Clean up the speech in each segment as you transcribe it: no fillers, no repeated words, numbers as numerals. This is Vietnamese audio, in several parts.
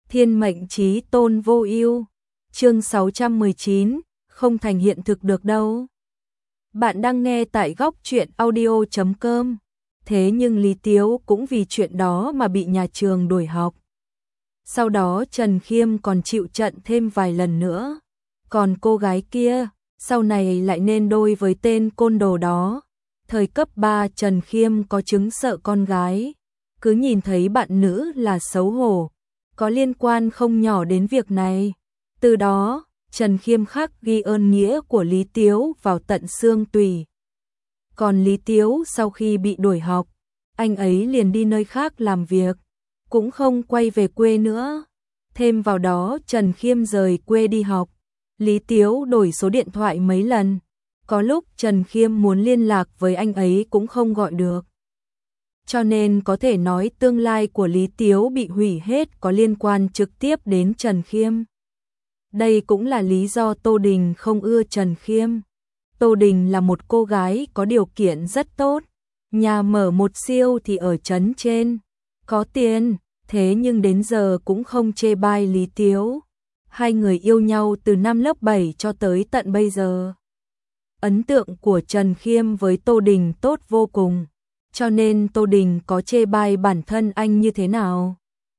Thiên mệnh chí tôn vô ưu. Chương 619, không thành hiện thực được đâu. Bạn đang nghe tại góc truyện audio.com. Thế nhưng Lý Tiếu cũng vì chuyện đó mà bị nhà trường đuổi học. Sau đó Trần Khiêm còn chịu trận thêm vài lần nữa. Còn cô gái kia, sau này lại nên đôi với tên côn đồ đó. Thời cấp 3 Trần Khiêm có chứng sợ con gái. Cứ nhìn thấy bạn nữ là xấu hổ. Có liên quan không nhỏ đến việc này. Từ đó, Trần Khiêm khắc ghi ơn nghĩa của Lý Tiếu vào tận xương tủy. Còn Lý Tiếu sau khi bị đuổi học, anh ấy liền đi nơi khác làm việc, cũng không quay về quê nữa. Thêm vào đó Trần Khiêm rời quê đi học, Lý Tiếu đổi số điện thoại mấy lần. Có lúc Trần Khiêm muốn liên lạc với anh ấy cũng không gọi được. Cho nên có thể nói tương lai của Lý Tiếu bị hủy hết có liên quan trực tiếp đến Trần Khiêm. Đây cũng là lý do Tô Đình không ưa Trần Khiêm. Tô Đình là một cô gái có điều kiện rất tốt, nhà mở một siêu thì ở trấn trên, có tiền, thế nhưng đến giờ cũng không chê bai Lý Tiếu. Hai người yêu nhau từ năm lớp 7 cho tới tận bây giờ. Ấn tượng của Trần Khiêm với Tô Đình tốt vô cùng, cho nên Tô Đình có chê bai bản thân anh như thế nào,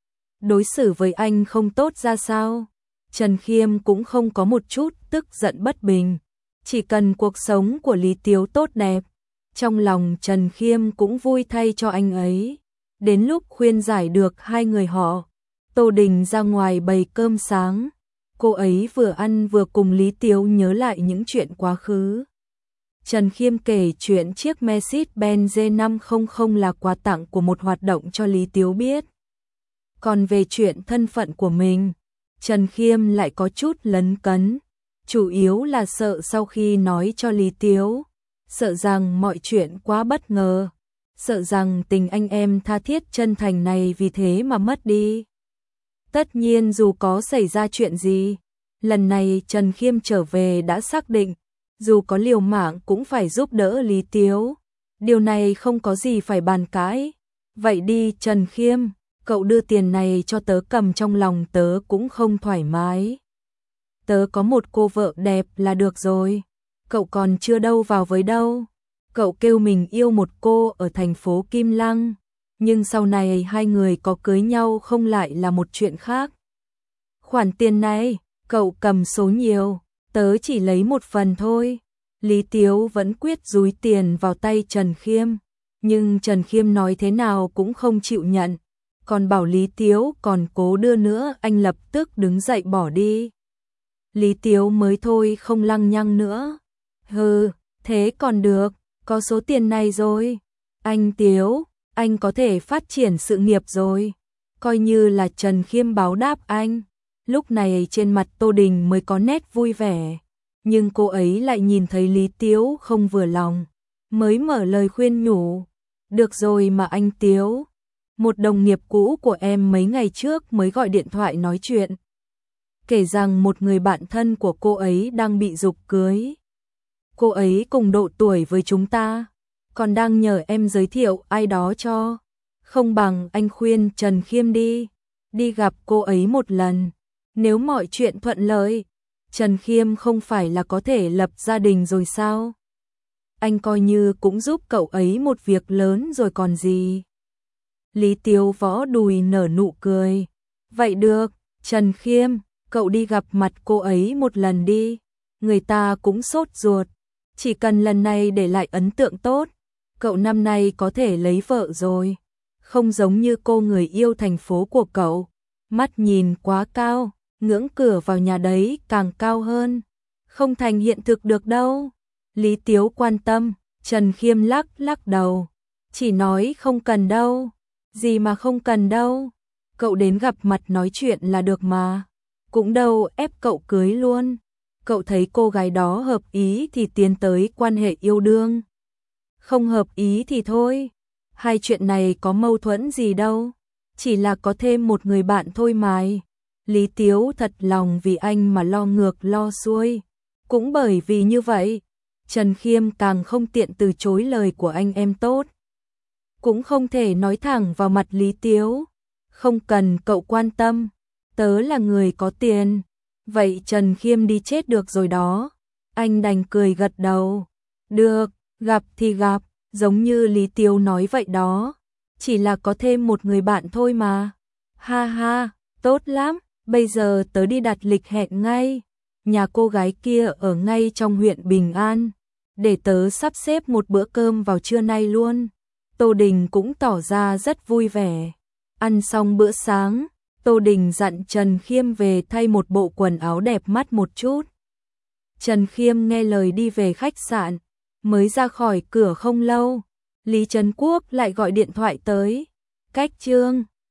đối xử với anh không tốt ra sao, Trần Khiêm cũng không có một chút tức giận bất bình. Chỉ cần cuộc sống của Lý Tiếu tốt đẹp, trong lòng Trần Khiêm cũng vui thay cho anh ấy. Đến lúc khuyên giải được hai người họ, Tô Đình ra ngoài bày cơm sáng. Cô ấy vừa ăn vừa cùng Lý Tiếu nhớ lại những chuyện quá khứ. Trần Khiêm kể chuyện chiếc Mercedes-Benz G500 là quà tặng của một hoạt động cho Lý Tiếu biết. Còn về chuyện thân phận của mình, Trần Khiêm lại có chút lấn cấn. Chủ yếu là sợ sau khi nói cho Lý Tiếu, sợ rằng mọi chuyện quá bất ngờ, sợ rằng tình anh em tha thiết chân thành này vì thế mà mất đi. Tất nhiên dù có xảy ra chuyện gì, lần này Trần Khiêm trở về đã xác định, dù có liều mạng cũng phải giúp đỡ Lý Tiếu. Điều này không có gì phải bàn cãi. Vậy đi Trần Khiêm, cậu đưa tiền này cho tớ cầm, trong lòng tớ cũng không thoải mái. Tớ có một cô vợ đẹp là được rồi. Cậu còn chưa đâu vào với đâu. Cậu kêu mình yêu một cô ở thành phố Kim Lăng, nhưng sau này hai người có cưới nhau không lại là một chuyện khác. Khoản tiền này, cậu cầm số nhiều, tớ chỉ lấy một phần thôi. Lý Tiếu vẫn quyết dúi tiền vào tay Trần Khiêm, nhưng Trần Khiêm nói thế nào cũng không chịu nhận. Còn bảo Lý Tiếu còn cố đưa nữa, anh lập tức đứng dậy bỏ đi. Lý Tiếu mới thôi không lăng nhăng nữa. Hừ, thế còn được, có số tiền này rồi. Anh Tiếu, anh có thể phát triển sự nghiệp rồi. Coi như là Trần Khiêm báo đáp anh. Lúc này trên mặt Tô Đình mới có nét vui vẻ. Nhưng cô ấy lại nhìn thấy Lý Tiếu không vừa lòng, mới mở lời khuyên nhủ. Được rồi mà anh Tiếu. Một đồng nghiệp cũ của em mấy ngày trước mới gọi điện thoại nói chuyện, kể rằng một người bạn thân của cô ấy đang bị giục cưới. Cô ấy cùng độ tuổi với chúng ta, còn đang nhờ em giới thiệu ai đó cho. Không bằng anh khuyên Trần Khiêm đi gặp cô ấy một lần. Nếu mọi chuyện thuận lợi, Trần Khiêm không phải là có thể lập gia đình rồi sao? Anh coi như cũng giúp cậu ấy một việc lớn rồi còn gì. Lý Tiếu võ đùi nở nụ cười. Vậy được, Trần Khiêm, cậu đi gặp mặt cô ấy một lần đi. Người ta cũng sốt ruột. Chỉ cần lần này để lại ấn tượng tốt, cậu năm nay có thể lấy vợ rồi. Không giống như cô người yêu thành phố của cậu, mắt nhìn quá cao, ngưỡng cửa vào nhà đấy càng cao hơn. Không thành hiện thực được đâu. Lý Tiếu quan tâm, Trần Khiêm lắc đầu. Chỉ nói không cần đâu. Gì mà không cần đâu. Cậu đến gặp mặt nói chuyện là được mà. Cũng đâu ép cậu cưới luôn. Cậu thấy cô gái đó hợp ý thì tiến tới quan hệ yêu đương. Không hợp ý thì thôi. Hai chuyện này có mâu thuẫn gì đâu. Chỉ là có thêm một người bạn thôi mà. Lý Tiếu thật lòng vì anh mà lo ngược lo xuôi. Cũng bởi vì như vậy, Trần Khiêm càng không tiện từ chối lời của anh em tốt. Cũng không thể nói thẳng vào mặt Lý Tiếu. Không cần cậu quan tâm. tớ là người có tiền. Vậy Trần Khiêm đi chết được rồi đó. Anh đành cười gật đầu. Được, gặp thì gặp, giống như Lý Tiếu nói vậy đó. Chỉ là có thêm một người bạn thôi mà. Ha ha, tốt lắm, bây giờ tớ đi đặt lịch hẹn ngay. Nhà cô gái kia ở ngay trong huyện Bình An. Để tớ sắp xếp một bữa cơm vào trưa nay luôn. Tô Đình cũng tỏ ra rất vui vẻ. Ăn xong bữa sáng, Tô Đình dặn Trần Khiêm về thay một bộ quần áo đẹp mắt một chút. Trần Khiêm nghe lời đi về khách sạn, mới ra khỏi cửa không lâu, Lý Trấn Quốc lại gọi điện thoại tới. Cách Trương